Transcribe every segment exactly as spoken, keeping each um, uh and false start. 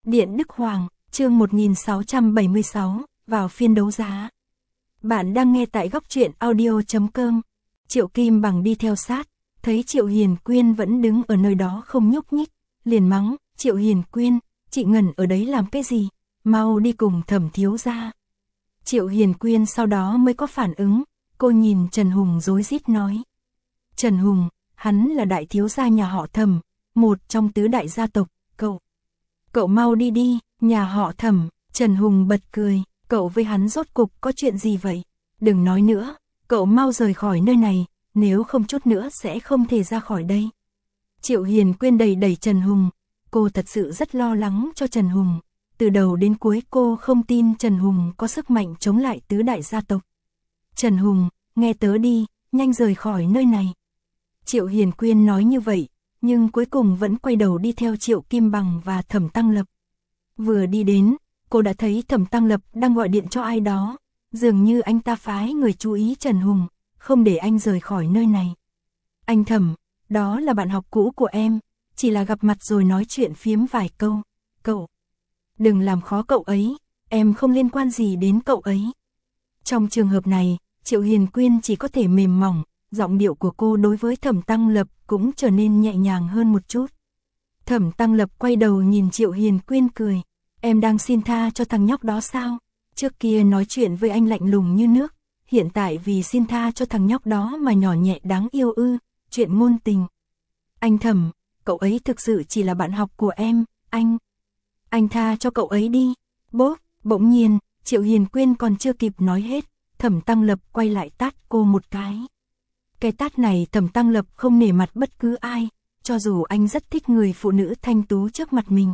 Điện Đức Hoàng, chương một nghìn sáu trăm bảy mươi sáu, vào phiên đấu giá. Bạn đang nghe tại góc truyện audio chấm com. Triệu Kim Bằng đi theo sát, thấy Triệu Hiền Quyên vẫn đứng ở nơi đó không nhúc nhích, liền mắng, Triệu Hiền Quyên, chị ngẩn ở đấy làm cái gì, mau đi cùng Thẩm thiếu gia. Triệu Hiền Quyên sau đó mới có phản ứng, cô nhìn Trần Hùng rối rít nói. Trần Hùng, hắn là đại thiếu gia nhà họ Thẩm, một trong tứ đại gia tộc, cậu. Cậu mau đi đi, nhà họ Thẩm. Trần Hùng bật cười, cậu với hắn rốt cục có chuyện gì vậy? Đừng nói nữa, cậu mau rời khỏi nơi này, nếu không chút nữa sẽ không thể ra khỏi đây. Triệu Hiền Quyên đẩy đẩy Trần Hùng, cô thật sự rất lo lắng cho Trần Hùng. Từ đầu đến cuối cô không tin Trần Hùng có sức mạnh chống lại tứ đại gia tộc. Trần Hùng, nghe tớ đi, nhanh rời khỏi nơi này. Triệu Hiền Quyên nói như vậy, nhưng cuối cùng vẫn quay đầu đi theo Triệu Kim Bằng và Thẩm Tăng Lập. Vừa đi đến, cô đã thấy Thẩm Tăng Lập đang gọi điện cho ai đó, dường như anh ta phái người chú ý Trần Hùng, không để anh rời khỏi nơi này. Anh Thẩm, đó là bạn học cũ của em, chỉ là gặp mặt rồi nói chuyện phiếm vài câu, cậu. Đừng làm khó cậu ấy, em không liên quan gì đến cậu ấy. Trong trường hợp này, Triệu Hiền Quyên chỉ có thể mềm mỏng, giọng điệu của cô đối với Thẩm Tăng Lập cũng trở nên nhẹ nhàng hơn một chút. Thẩm Tăng Lập quay đầu nhìn Triệu Hiền Quyên cười, em đang xin tha cho thằng nhóc đó sao? Trước kia nói chuyện với anh lạnh lùng như nước, hiện tại vì xin tha cho thằng nhóc đó mà nhỏ nhẹ đáng yêu ư, chuyện ngôn tình. Anh Thẩm, cậu ấy thực sự chỉ là bạn học của em, anh. Anh tha cho cậu ấy đi. Bốp, bỗng nhiên, Triệu Hiền Quyên còn chưa kịp nói hết, Thẩm Tăng Lập quay lại tát cô một cái. Cái tát này Thẩm Tăng Lập không nể mặt bất cứ ai, cho dù anh rất thích người phụ nữ thanh tú trước mặt mình.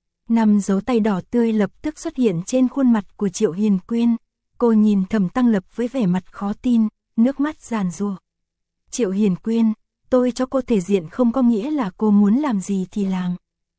Năm dấu tay đỏ tươi lập tức xuất hiện trên khuôn mặt của Triệu Hiền Quyên, cô nhìn Thẩm Tăng Lập với vẻ mặt khó tin, nước mắt giàn giụa. Triệu Hiền Quyên, tôi cho cô thể diện không có nghĩa là cô muốn làm gì thì làm.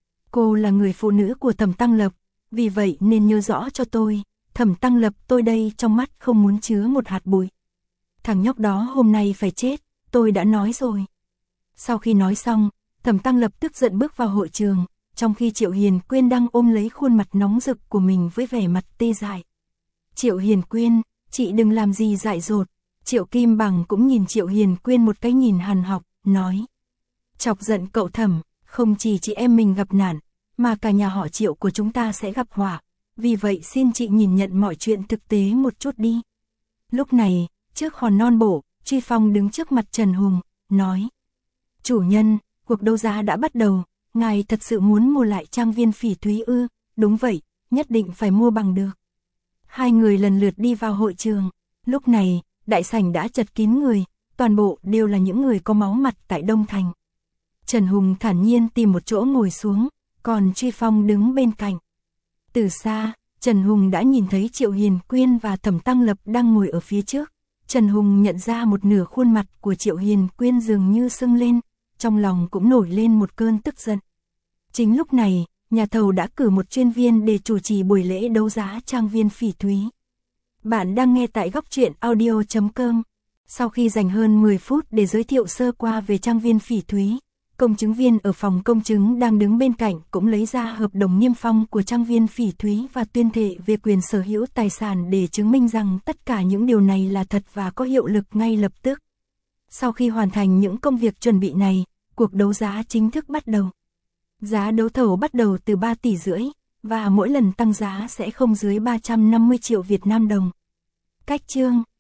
Cô là người phụ nữ của Thẩm Tăng Lập, vì vậy nên nhớ rõ cho tôi, Thẩm Tăng Lập tôi đây trong mắt không muốn chứa một hạt bụi. Thằng nhóc đó hôm nay phải chết, tôi đã nói rồi. Sau khi nói xong, Thẩm Tăng Lập tức giận bước vào hội trường, trong khi Triệu Hiền Quyên đang ôm lấy khuôn mặt nóng rực của mình với vẻ mặt tê dại. Triệu Hiền Quyên, chị đừng làm gì dại dột. Triệu Kim Bằng cũng nhìn Triệu Hiền Quyên một cái nhìn hằn học, nói. Chọc giận cậu Thẩm, không chỉ chị em mình gặp nạn, mà cả nhà họ Triệu của chúng ta sẽ gặp họa. Vì vậy xin chị nhìn nhận mọi chuyện thực tế một chút đi. Lúc này, trước hòn non bộ, Truy Phong đứng trước mặt Trần Hùng, nói. Chủ nhân, cuộc đấu giá đã bắt đầu, ngài thật sự muốn mua lại trang viên Phỉ Thúy ư? Đúng vậy, nhất định phải mua bằng được. Hai người lần lượt đi vào hội trường, lúc này, đại sảnh đã chật kín người, toàn bộ đều là những người có máu mặt tại Đông Thành. Trần Hùng thản nhiên tìm một chỗ ngồi xuống, còn Truy Phong đứng bên cạnh. Từ xa, Trần Hùng đã nhìn thấy Triệu Hiền Quyên và Thẩm Tăng Lập đang ngồi ở phía trước. Trần Hùng nhận ra một nửa khuôn mặt của Triệu Hiền Quyên dường như sưng lên, trong lòng cũng nổi lên một cơn tức giận. Chính lúc này, nhà thầu đã cử một chuyên viên để chủ trì buổi lễ đấu giá trang viên Phỉ Thúy. Bạn đang nghe tại góc truyện audio chấm com. Sau khi dành hơn mười phút để giới thiệu sơ qua về trang viên Phỉ Thúy, công chứng viên ở phòng công chứng đang đứng bên cạnh cũng lấy ra hợp đồng niêm phong của trang viên Phỉ Thúy và tuyên thệ về quyền sở hữu tài sản để chứng minh rằng tất cả những điều này là thật và có hiệu lực ngay lập tức. Sau khi hoàn thành những công việc chuẩn bị này, cuộc đấu giá chính thức bắt đầu. Giá đấu thầu bắt đầu từ ba tỷ rưỡi, và mỗi lần tăng giá sẽ không dưới ba trăm năm mươi triệu Việt Nam đồng. Cách chương